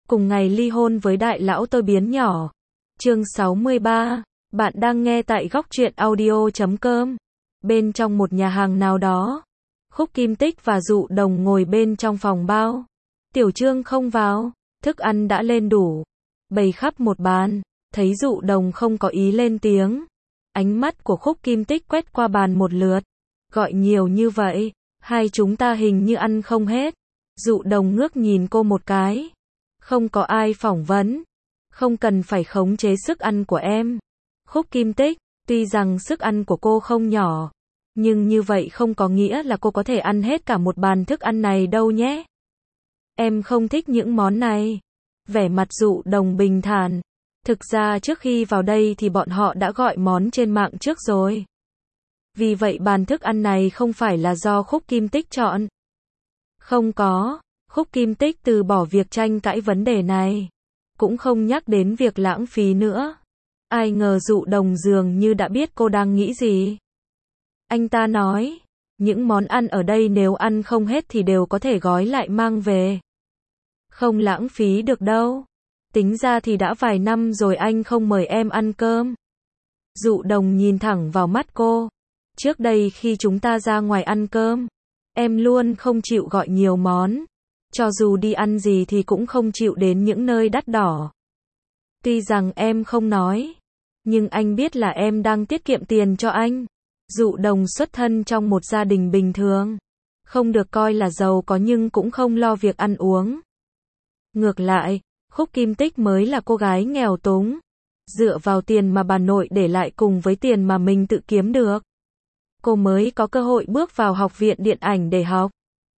cùng ngày ly hôn với đại lão tôi biến nhỏ. Chương 63, bạn đang nghe tại góc truyện audio.com. Bên trong một nhà hàng nào đó, Khúc Kim Tích và Dụ Đồng ngồi bên trong phòng bao. Tiểu Trương không vào, thức ăn đã lên đủ, bày khắp một bàn, thấy Dụ Đồng không có ý lên tiếng. Ánh mắt của Khúc Kim Tích quét qua bàn một lượt, gọi nhiều như vậy, hai chúng ta hình như ăn không hết. Dụ Đồng ngước nhìn cô một cái. Không có ai phỏng vấn, không cần phải khống chế sức ăn của em. Khúc Kim Tích, tuy rằng sức ăn của cô không nhỏ, nhưng như vậy không có nghĩa là cô có thể ăn hết cả một bàn thức ăn này đâu nhé. Em không thích những món này. Vẻ mặt Dụ Đồng bình thản. Thực ra trước khi vào đây thì bọn họ đã gọi món trên mạng trước rồi. Vì vậy bàn thức ăn này không phải là do Khúc Kim Tích chọn. Không có, Khúc Kim Tích từ bỏ việc tranh cãi vấn đề này, cũng không nhắc đến việc lãng phí nữa. Ai ngờ Dụ Đồng dường như đã biết cô đang nghĩ gì. Anh ta nói, những món ăn ở đây nếu ăn không hết thì đều có thể gói lại mang về. Không lãng phí được đâu. Tính ra thì đã vài năm rồi anh không mời em ăn cơm. Dụ Đồng nhìn thẳng vào mắt cô. Trước đây khi chúng ta ra ngoài ăn cơm, em luôn không chịu gọi nhiều món. Cho dù đi ăn gì thì cũng không chịu đến những nơi đắt đỏ. Tuy rằng em không nói, nhưng anh biết là em đang tiết kiệm tiền cho anh. Dụ Đồng xuất thân trong một gia đình bình thường, không được coi là giàu có nhưng cũng không lo việc ăn uống. Ngược lại, Khúc Kim Tích mới là cô gái nghèo túng, dựa vào tiền mà bà nội để lại cùng với tiền mà mình tự kiếm được. Cô mới có cơ hội bước vào học viện điện ảnh để học.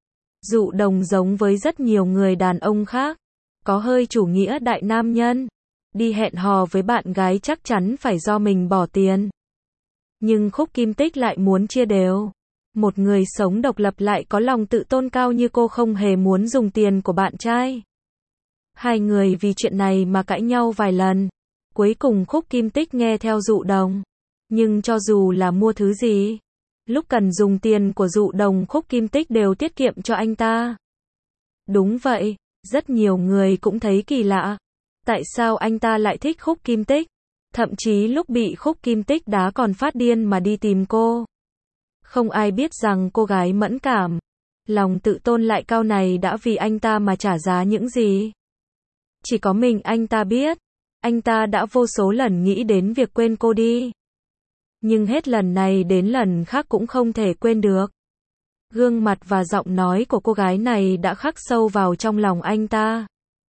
Dụ Đồng giống với rất nhiều người đàn ông khác, có hơi chủ nghĩa đại nam nhân. Đi hẹn hò với bạn gái chắc chắn phải do mình bỏ tiền. Nhưng Khúc Kim Tích lại muốn chia đều. Một người sống độc lập lại có lòng tự tôn cao như cô không hề muốn dùng tiền của bạn trai. Hai người vì chuyện này mà cãi nhau vài lần. Cuối cùng Khúc Kim Tích nghe theo Dụ Đồng. Nhưng cho dù là mua thứ gì, lúc cần dùng tiền của Dụ Đồng Khúc Kim Tích đều tiết kiệm cho anh ta. Đúng vậy, rất nhiều người cũng thấy kỳ lạ. Tại sao anh ta lại thích Khúc Kim Tích? Thậm chí lúc bị Khúc Kim Tích đá còn phát điên mà đi tìm cô. Không ai biết rằng cô gái mẫn cảm, lòng tự tôn lại cao này đã vì anh ta mà trả giá những gì. Chỉ có mình anh ta biết. Anh ta đã vô số lần nghĩ đến việc quên cô đi. Nhưng hết lần này đến lần khác cũng không thể quên được. Gương mặt và giọng nói của cô gái này đã khắc sâu vào trong lòng anh ta.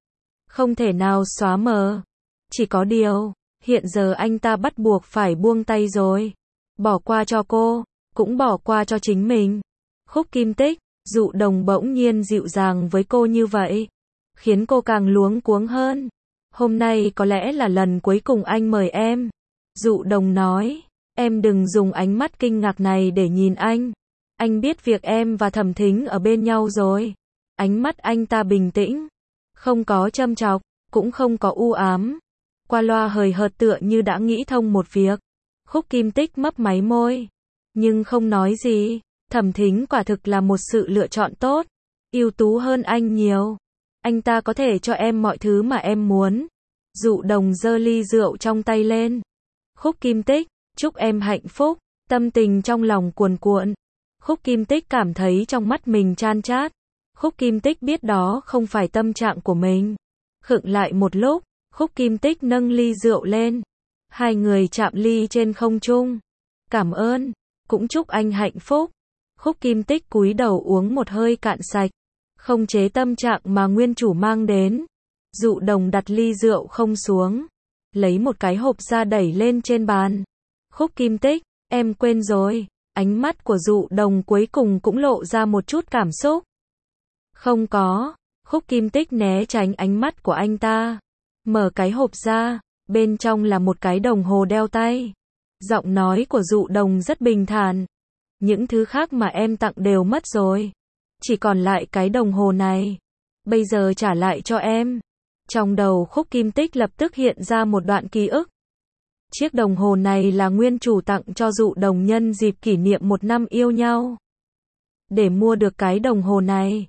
Không thể nào xóa mờ. Chỉ có điều, hiện giờ anh ta bắt buộc phải buông tay rồi. Bỏ qua cho cô, cũng bỏ qua cho chính mình. Khúc Kim Tích, Dụ Đồng bỗng nhiên dịu dàng với cô như vậy, khiến cô càng luống cuống hơn. Hôm nay có lẽ là lần cuối cùng anh mời em. Dụ Đồng nói, em đừng dùng ánh mắt kinh ngạc này để nhìn anh. Anh biết việc em và Thẩm Thính ở bên nhau rồi. Ánh mắt anh ta bình tĩnh, không có châm chọc, cũng không có u ám. Qua loa hời hợt tựa như đã nghĩ thông một việc. Khúc Kim Tích mấp máy môi, nhưng không nói gì. Thẩm Thính quả thực là một sự lựa chọn tốt, ưu tú hơn anh nhiều. Anh ta có thể cho em mọi thứ mà em muốn. Dụ Đồng giơ ly rượu trong tay lên. Khúc Kim Tích, chúc em hạnh phúc. Tâm tình trong lòng cuồn cuộn. Khúc Kim Tích cảm thấy trong mắt mình chan chát. Khúc Kim Tích biết đó không phải tâm trạng của mình. Khựng lại một lúc, Khúc Kim Tích nâng ly rượu lên. Hai người chạm ly trên không trung. Cảm ơn, cũng chúc anh hạnh phúc. Khúc Kim Tích cúi đầu uống một hơi cạn sạch, không chế tâm trạng mà nguyên chủ mang đến. Dụ Đồng đặt ly rượu không xuống, lấy một cái hộp ra đẩy lên trên bàn. Khúc Kim Tích, em quên rồi. Ánh mắt của Dụ Đồng cuối cùng cũng lộ ra một chút cảm xúc. Không có. Khúc Kim Tích né tránh ánh mắt của anh ta, mở cái hộp ra, bên trong là một cái đồng hồ đeo tay. Giọng nói của Dụ Đồng rất bình thản. Những thứ khác mà em tặng đều mất rồi, chỉ còn lại cái đồng hồ này. Bây giờ trả lại cho em. Trong đầu Khúc Kim Tích lập tức hiện ra một đoạn ký ức. Chiếc đồng hồ này là nguyên chủ tặng cho Dụ Đồng nhân dịp kỷ niệm 1 năm yêu nhau. Để mua được cái đồng hồ này,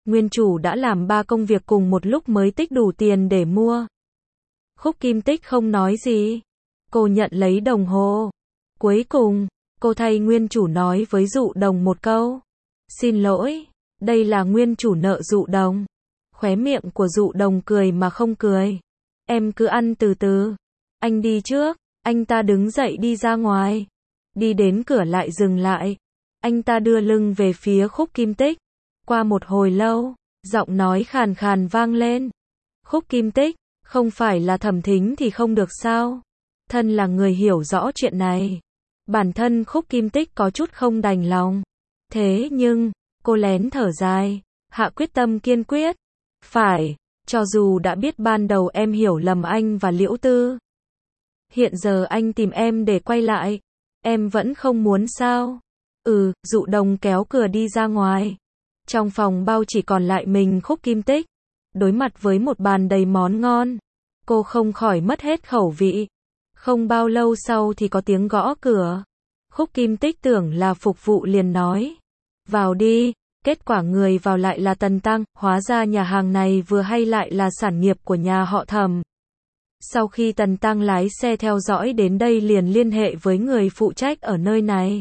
Nguyên chủ đã làm 3 công việc cùng một lúc mới tích đủ tiền để mua. Khúc Kim Tích không nói gì. Cô nhận lấy đồng hồ. Cuối cùng, cô thay nguyên chủ nói với Dụ Đồng một câu. Xin lỗi, đây là nguyên chủ nợ Dụ Đồng. Khóe miệng của Dụ Đồng cười mà không cười. Em cứ ăn từ từ. Anh đi trước. Anh ta đứng dậy đi ra ngoài. Đi đến cửa lại dừng lại. Anh ta đưa lưng về phía Khúc Kim Tích. Qua một hồi lâu, giọng nói khàn khàn vang lên. Khúc Kim Tích, không phải là Thẩm Thính thì không được sao? Thân là người hiểu rõ chuyện này. Bản thân Khúc Kim Tích có chút không đành lòng. Thế nhưng, cô lén thở dài, hạ quyết tâm kiên quyết. Phải, cho dù đã biết ban đầu em hiểu lầm anh và Liễu Tư. Hiện giờ anh tìm em để quay lại. Em vẫn không muốn sao? Dụ Đồng kéo cửa đi ra ngoài. Trong phòng bao chỉ còn lại mình Khúc Kim Tích. Đối mặt với một bàn đầy món ngon, cô không khỏi mất hết khẩu vị. Không bao lâu sau thì có tiếng gõ cửa. Khúc Kim Tích tưởng là phục vụ liền nói. Vào đi. Kết quả người vào lại là Tần Tăng. Hóa ra nhà hàng này vừa hay lại là sản nghiệp của nhà họ Thẩm. Sau khi Tần Tăng lái xe theo dõi đến đây liền liên hệ với người phụ trách ở nơi này.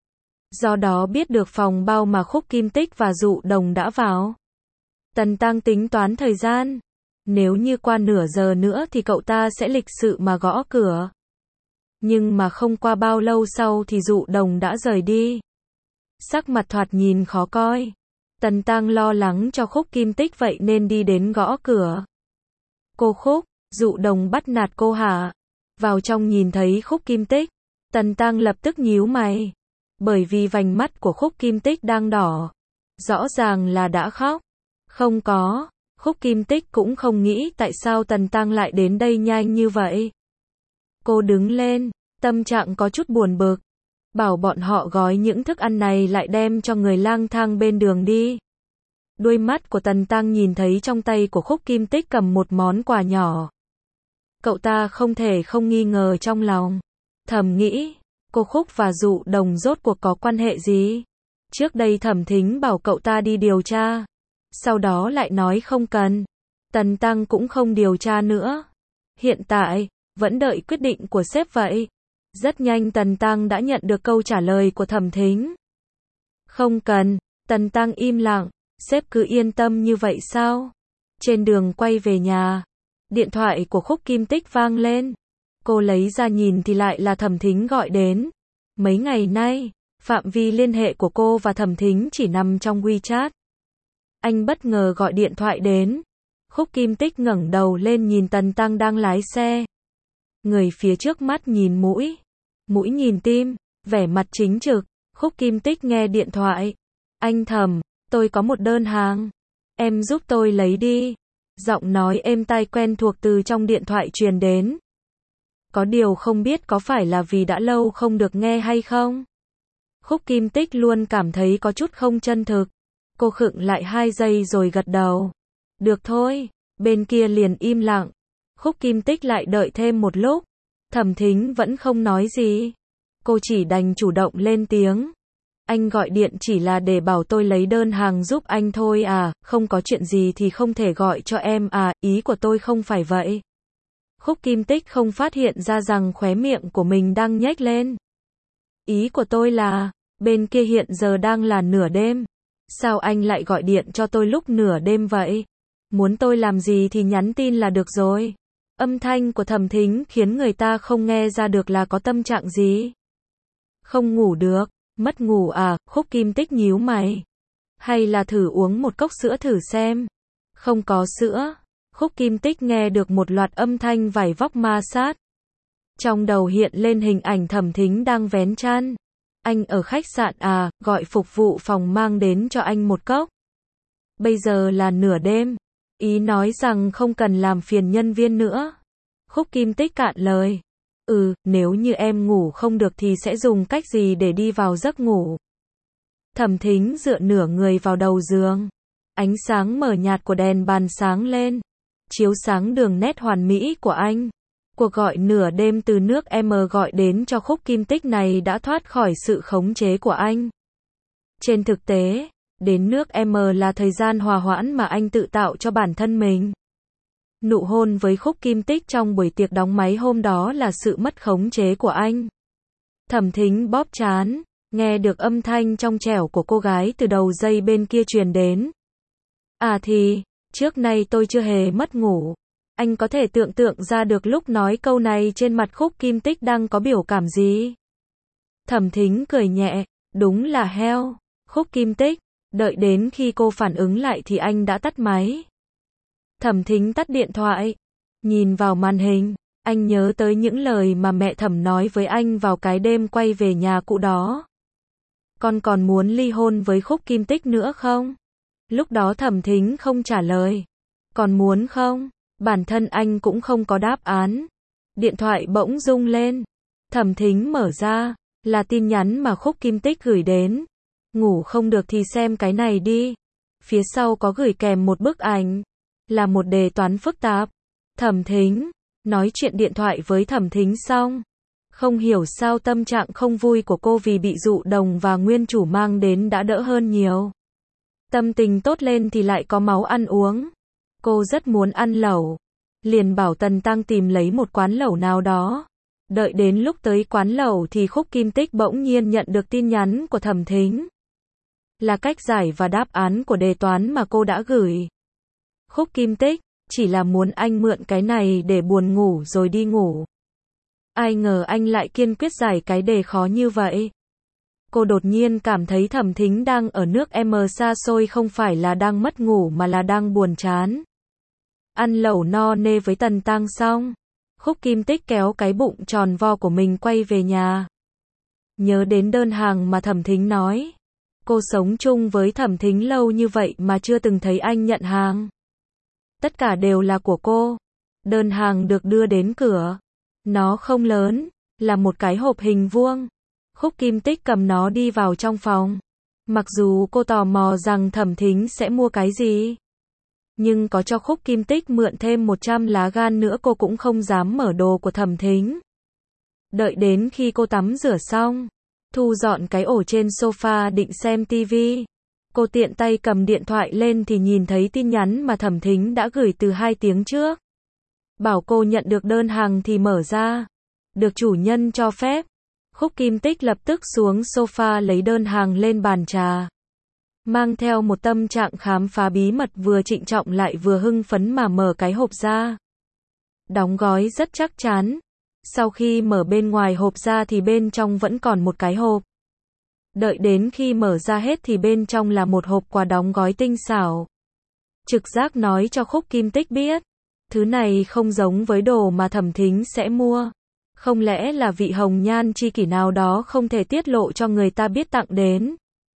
Do đó biết được phòng bao mà Khúc Kim Tích và Dụ Đồng đã vào. Tần Tăng tính toán thời gian. Nếu như qua nửa giờ nữa thì cậu ta sẽ lịch sự mà gõ cửa. Nhưng mà không qua bao lâu sau thì Dụ Đồng đã rời đi. Sắc mặt thoạt nhìn khó coi. Tần Tăng lo lắng cho Khúc Kim Tích vậy nên đi đến gõ cửa. Cô Khúc, Dụ Đồng bắt nạt cô hả? Vào trong nhìn thấy Khúc Kim Tích. Tần Tăng lập tức nhíu mày. Bởi vì vành mắt của Khúc Kim Tích đang đỏ. Rõ ràng là đã khóc. Không có. Khúc Kim Tích cũng không nghĩ tại sao Tần Tăng lại đến đây nhanh như vậy. Cô đứng lên, tâm trạng có chút buồn bực. Bảo bọn họ gói những thức ăn này lại đem cho người lang thang bên đường đi. Đôi mắt của Tần Tăng nhìn thấy trong tay của Khúc Kim Tích cầm một món quà nhỏ. Cậu ta không thể không nghi ngờ trong lòng. Thầm nghĩ, cô Khúc và Dụ Đồng rốt cuộc có quan hệ gì? Trước đây Thẩm Thính bảo cậu ta đi điều tra. Sau đó lại nói không cần. Tần Tăng cũng không điều tra nữa. Hiện tại, vẫn đợi quyết định của sếp vậy. Rất nhanh Tần Tăng đã nhận được câu trả lời của Thẩm Thính. Không cần. Tần Tăng im lặng. Sếp cứ yên tâm như vậy sao? Trên đường quay về nhà, điện thoại của Khúc Kim Tích vang lên. Cô lấy ra nhìn thì lại là Thẩm Thính gọi đến. Mấy ngày nay, phạm vi liên hệ của cô và Thẩm Thính chỉ nằm trong WeChat. Anh bất ngờ gọi điện thoại đến. Khúc Kim Tích ngẩng đầu lên nhìn Tần Tăng đang lái xe. Người phía trước mắt nhìn mũi, mũi nhìn tim, vẻ mặt chính trực. Khúc Kim Tích nghe điện thoại. Anh Thẩm, tôi có một đơn hàng. Em giúp tôi lấy đi. Giọng nói êm tai quen thuộc từ trong điện thoại truyền đến. Có điều không biết có phải là vì đã lâu không được nghe hay không? Khúc Kim Tích luôn cảm thấy có chút không chân thực. Cô khựng lại 2 giây rồi gật đầu. Được thôi. Bên kia liền im lặng. Khúc Kim Tích lại đợi thêm một lúc. Thẩm Thính vẫn không nói gì. Cô chỉ đành chủ động lên tiếng. Anh gọi điện chỉ là để bảo tôi lấy đơn hàng giúp anh thôi à, không có chuyện gì thì không thể gọi cho em à, ý của tôi không phải vậy. Khúc Kim Tích không phát hiện ra rằng khóe miệng của mình đang nhếch lên. Ý của tôi là, bên kia hiện giờ đang là nửa đêm. Sao anh lại gọi điện cho tôi lúc nửa đêm vậy? Muốn tôi làm gì thì nhắn tin là được rồi. Âm thanh của Thẩm Thính khiến người ta không nghe ra được là có tâm trạng gì. Không ngủ được, mất ngủ à? Khúc Kim Tích nhíu mày. Hay là thử uống một cốc sữa thử xem. Không có sữa. Khúc Kim Tích nghe được một loạt âm thanh vải vóc ma sát. Trong đầu hiện lên hình ảnh Thẩm Thính đang vén chăn. Anh ở khách sạn à, gọi phục vụ phòng mang đến cho anh một cốc. Bây giờ là nửa đêm. Ý nói rằng không cần làm phiền nhân viên nữa. Khúc Kim Tích cạn lời. Nếu như em ngủ không được thì sẽ dùng cách gì để đi vào giấc ngủ? Thẩm Thính dựa nửa người vào đầu giường. Ánh sáng mờ nhạt của đèn bàn sáng lên, chiếu sáng đường nét hoàn mỹ của anh. Cuộc gọi nửa đêm từ nước M gọi đến cho Khúc Kim Tích này đã thoát khỏi sự khống chế của anh. Trên thực tế, Đến nước M là thời gian hòa hoãn mà anh tự tạo cho bản thân mình. Nụ hôn với Khúc Kim Tích trong buổi tiệc đóng máy hôm đó là sự mất khống chế của anh. Thẩm Thính bóp trán, nghe được âm thanh trong trẻo của cô gái từ đầu dây bên kia truyền đến. À thì, trước nay tôi chưa hề mất ngủ. Anh có thể tưởng tượng ra được lúc nói câu này trên mặt Khúc Kim Tích đang có biểu cảm gì? Thẩm Thính cười nhẹ, đúng là heo. Khúc Kim Tích, đợi đến khi cô phản ứng lại thì anh đã tắt máy. Thẩm Thính tắt điện thoại, nhìn vào màn hình, anh nhớ tới những lời mà mẹ Thẩm nói với anh vào cái đêm quay về nhà cũ đó. Con còn muốn ly hôn với Khúc Kim Tích nữa không? Lúc đó Thẩm Thính không trả lời. Còn muốn không? Bản thân anh cũng không có đáp án. Điện thoại bỗng rung lên. Thẩm Thính mở ra, là tin nhắn mà Khúc Kim Tích gửi đến. Ngủ không được thì xem cái này đi. Phía sau có gửi kèm một bức ảnh. Là một đề toán phức tạp. Thẩm Thính, nói chuyện điện thoại với Thẩm Thính xong. Không hiểu sao tâm trạng không vui của cô vì bị dụ đồng và nguyên chủ mang đến đã đỡ hơn nhiều. Tâm tình tốt lên thì lại có máu ăn uống. Cô rất muốn ăn lẩu. Liền bảo Tần Tăng tìm lấy một quán lẩu nào đó. Đợi đến lúc tới quán lẩu thì Khúc Kim Tích bỗng nhiên nhận được tin nhắn của Thẩm Thính. Là cách giải và đáp án của đề toán mà cô đã gửi. Khúc Kim Tích, chỉ là muốn anh mượn cái này để buồn ngủ rồi đi ngủ. Ai ngờ anh lại kiên quyết giải cái đề khó như vậy. Cô đột nhiên cảm thấy Thẩm Thính đang ở nước M xa xôi, không phải là đang mất ngủ mà là đang buồn chán. Ăn lẩu no nê với Tần Tăng xong, Khúc Kim Tích kéo cái bụng tròn vo của mình quay về nhà. Nhớ đến đơn hàng mà Thẩm Thính nói. Cô sống chung với Thẩm Thính lâu như vậy mà chưa từng thấy anh nhận hàng. Tất cả đều là của cô. Đơn hàng được đưa đến cửa. Nó không lớn, là một cái hộp hình vuông. Khúc Kim Tích cầm nó đi vào trong phòng. Mặc dù cô tò mò rằng Thẩm Thính sẽ mua cái gì, nhưng có cho Khúc Kim Tích mượn thêm 100 lá gan nữa cô cũng không dám mở đồ của Thẩm Thính. Đợi đến khi cô tắm rửa xong, thu dọn cái ổ trên sofa định xem tivi, cô tiện tay cầm điện thoại lên thì nhìn thấy tin nhắn mà Thẩm Thính đã gửi từ 2 tiếng trước. Bảo cô nhận được đơn hàng thì mở ra. Được chủ nhân cho phép. Khúc Kim Tích lập tức xuống sofa lấy đơn hàng lên bàn trà. Mang theo một tâm trạng khám phá bí mật, vừa trịnh trọng lại vừa hưng phấn mà mở cái hộp ra. Đóng gói rất chắc chắn. Sau khi mở bên ngoài hộp ra thì bên trong vẫn còn một cái hộp. Đợi đến khi mở ra hết thì bên trong là một hộp quà đóng gói tinh xảo. Trực giác nói cho Khúc Kim Tích biết, thứ này không giống với đồ mà Thẩm Thính sẽ mua. Không lẽ là vị hồng nhan tri kỷ nào đó không thể tiết lộ cho người ta biết tặng đến.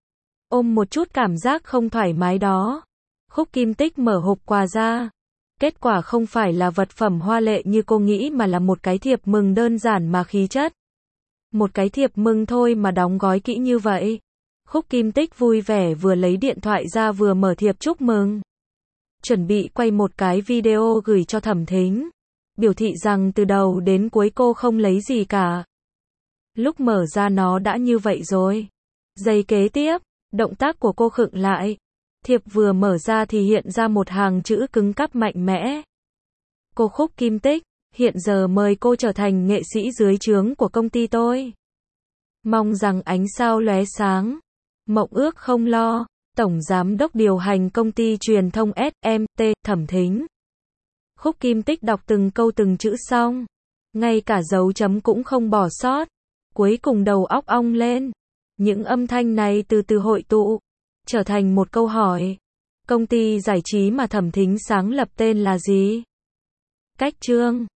Ôm một chút cảm giác không thoải mái đó, Khúc Kim Tích mở hộp quà ra. Kết quả không phải là vật phẩm hoa lệ như cô nghĩ mà là một cái thiệp mừng đơn giản mà khí chất. Một cái thiệp mừng thôi mà đóng gói kỹ như vậy. Khúc Kim Tích vui vẻ vừa lấy điện thoại ra vừa mở thiệp chúc mừng. Chuẩn bị quay một cái video gửi cho Thẩm Thính. Biểu thị rằng từ đầu đến cuối cô không lấy gì cả. Lúc mở ra nó đã như vậy rồi. Giây kế tiếp, động tác của cô khựng lại. Thiệp vừa mở ra thì hiện ra một hàng chữ cứng cáp mạnh mẽ. Cô Khúc Kim Tích, hiện giờ mời cô trở thành nghệ sĩ dưới trướng của công ty tôi. Mong rằng ánh sao lóe sáng, mộng ước không lo. Tổng giám đốc điều hành công ty truyền thông SMT, Thẩm Thính. Khúc Kim Tích đọc từng câu từng chữ xong, ngay cả dấu chấm cũng không bỏ sót. Cuối cùng đầu óc ong lên. Những âm thanh này từ từ hội tụ, trở thành một câu hỏi. Công ty giải trí mà Thẩm Thính sáng lập tên là gì? Cách Trương.